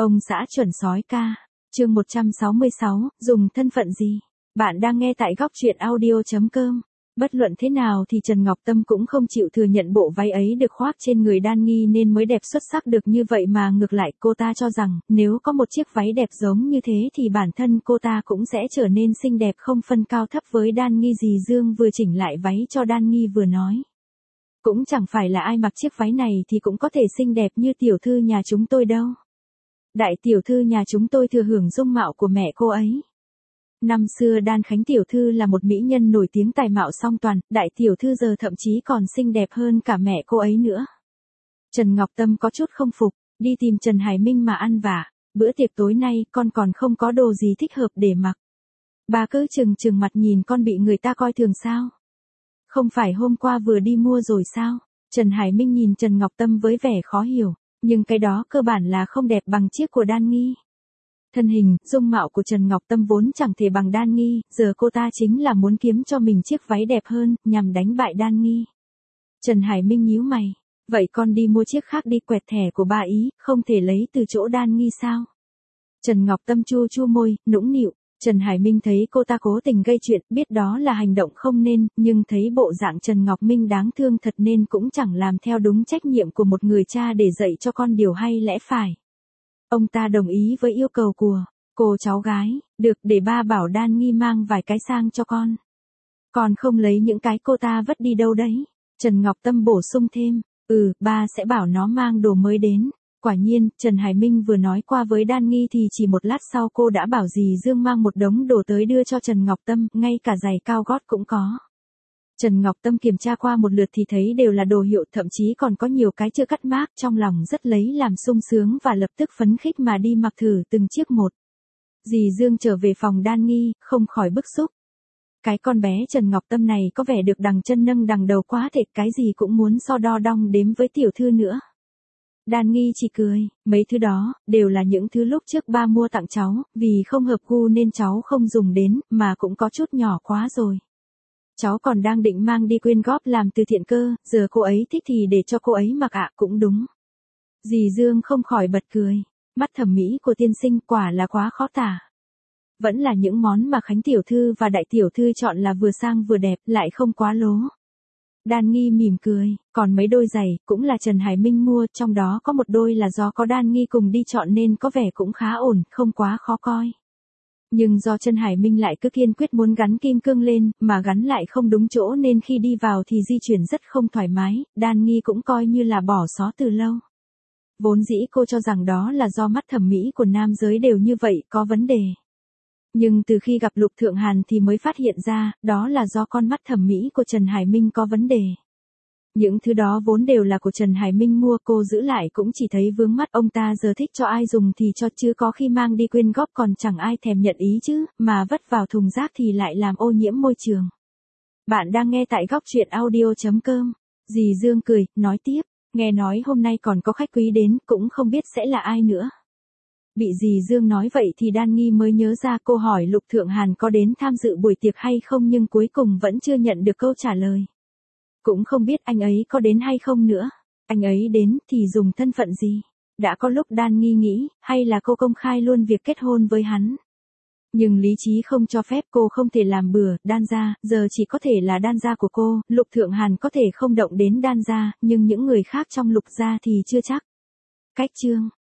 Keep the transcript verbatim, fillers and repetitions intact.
Ông xã chuẩn sói ca. Chương một trăm sáu mươi sáu, dùng thân phận gì? Bạn đang nghe tại góc truyện audio chấm com. Bất luận thế nào thì Trần Ngọc Tâm cũng không chịu thừa nhận bộ váy ấy được khoác trên người Đan Nghi nên mới đẹp xuất sắc được như vậy, mà ngược lại cô ta cho rằng nếu có một chiếc váy đẹp giống như thế thì bản thân cô ta cũng sẽ trở nên xinh đẹp không phân cao thấp với Đan Nghi. Dì Dương vừa chỉnh lại váy cho Đan Nghi vừa nói. Cũng chẳng phải là ai mặc chiếc váy này thì cũng có thể xinh đẹp như tiểu thư nhà chúng tôi đâu. Đại tiểu thư nhà chúng tôi thừa hưởng dung mạo của mẹ cô ấy. Năm xưa Đan Khánh tiểu thư là một mỹ nhân nổi tiếng tài mạo song toàn, đại tiểu thư giờ thậm chí còn xinh đẹp hơn cả mẹ cô ấy nữa. Trần Ngọc Tâm có chút không phục, đi tìm Trần Hải Minh mà ăn vạ, bữa tiệc tối nay con còn không có đồ gì thích hợp để mặc. Bà cứ trừng trừng mặt nhìn con bị người ta coi thường sao? Không phải hôm qua vừa đi mua rồi sao? Trần Hải Minh nhìn Trần Ngọc Tâm với vẻ khó hiểu, nhưng cái đó cơ bản là không đẹp bằng chiếc của Đan Nghi. Thân hình, dung mạo của Trần Ngọc Tâm vốn chẳng thể bằng Đan Nghi, giờ cô ta chính là muốn kiếm cho mình chiếc váy đẹp hơn, nhằm đánh bại Đan Nghi. Trần Hải Minh nhíu mày, vậy con đi mua chiếc khác đi, quẹt thẻ của bà ý, không thể lấy từ chỗ Đan Nghi sao? Trần Ngọc Tâm chu chu môi, nũng nịu. Trần Hải Minh thấy cô ta cố tình gây chuyện, biết đó là hành động không nên, nhưng thấy bộ dạng Trần Ngọc Minh đáng thương thật nên cũng chẳng làm theo đúng trách nhiệm của một người cha để dạy cho con điều hay lẽ phải. Ông ta đồng ý với yêu cầu của cô cháu gái, được, để ba bảo Đan Nghi mang vài cái sang cho con. Còn không lấy những cái cô ta vất đi đâu đấy? Trần Ngọc Tâm bổ sung thêm, ừ, ba sẽ bảo nó mang đồ mới đến. Quả nhiên, Trần Hải Minh vừa nói qua với Đan Nghi thì chỉ một lát sau cô đã bảo dì Dương mang một đống đồ tới đưa cho Trần Ngọc Tâm, ngay cả giày cao gót cũng có. Trần Ngọc Tâm kiểm tra qua một lượt thì thấy đều là đồ hiệu, thậm chí còn có nhiều cái chưa cắt mác, trong lòng rất lấy làm sung sướng và lập tức phấn khích mà đi mặc thử từng chiếc một. Dì Dương trở về phòng Đan Nghi, không khỏi bức xúc. Cái con bé Trần Ngọc Tâm này có vẻ được đằng chân nâng đằng đầu quá thể, cái gì cũng muốn so đo đong đếm với tiểu thư nữa. Đan Nghi chỉ cười, mấy thứ đó, đều là những thứ lúc trước ba mua tặng cháu, vì không hợp gu nên cháu không dùng đến, mà cũng có chút nhỏ quá rồi. Cháu còn đang định mang đi quyên góp làm từ thiện cơ, giờ cô ấy thích thì để cho cô ấy mặc ạ, cũng đúng. Dì Dương không khỏi bật cười, mắt thẩm mỹ của tiên sinh quả là quá khó tả. Vẫn là những món mà Khánh tiểu thư và đại tiểu thư chọn là vừa sang vừa đẹp, lại không quá lố. Đan Nghi mỉm cười, còn mấy đôi giày, cũng là Trần Hải Minh mua, trong đó có một đôi là do có Đan Nghi cùng đi chọn nên có vẻ cũng khá ổn, không quá khó coi. Nhưng do Trần Hải Minh lại cứ kiên quyết muốn gắn kim cương lên, mà gắn lại không đúng chỗ nên khi đi vào thì di chuyển rất không thoải mái, Đan Nghi cũng coi như là bỏ xó từ lâu. Vốn dĩ cô cho rằng đó là do mắt thẩm mỹ của nam giới đều như vậy, có vấn đề. Nhưng từ khi gặp Lục Thượng Hàn thì mới phát hiện ra, đó là do con mắt thẩm mỹ của Trần Hải Minh có vấn đề. Những thứ đó vốn đều là của Trần Hải Minh mua, cô giữ lại cũng chỉ thấy vướng mắt, ông ta giờ thích cho ai dùng thì cho, chứ có khi mang đi quyên góp còn chẳng ai thèm nhận ý chứ, mà vất vào thùng rác thì lại làm ô nhiễm môi trường. Bạn đang nghe tại góc truyện audio chấm com. Dì Dương cười, nói tiếp, nghe nói hôm nay còn có khách quý đến, cũng không biết sẽ là ai nữa. Bị dì Dương nói vậy thì Đan Nghi mới nhớ ra, cô hỏi Lục Thượng Hàn có đến tham dự buổi tiệc hay không, nhưng cuối cùng vẫn chưa nhận được câu trả lời. Cũng không biết anh ấy có đến hay không nữa. Anh ấy đến thì dùng thân phận gì? Đã có lúc Đan Nghi nghĩ, hay là cô công khai luôn việc kết hôn với hắn. Nhưng lý trí không cho phép, cô không thể làm bừa. Đan gia, giờ chỉ có thể là Đan gia của cô, Lục Thượng Hàn có thể không động đến Đan gia, nhưng những người khác trong Lục gia thì chưa chắc. Cách chương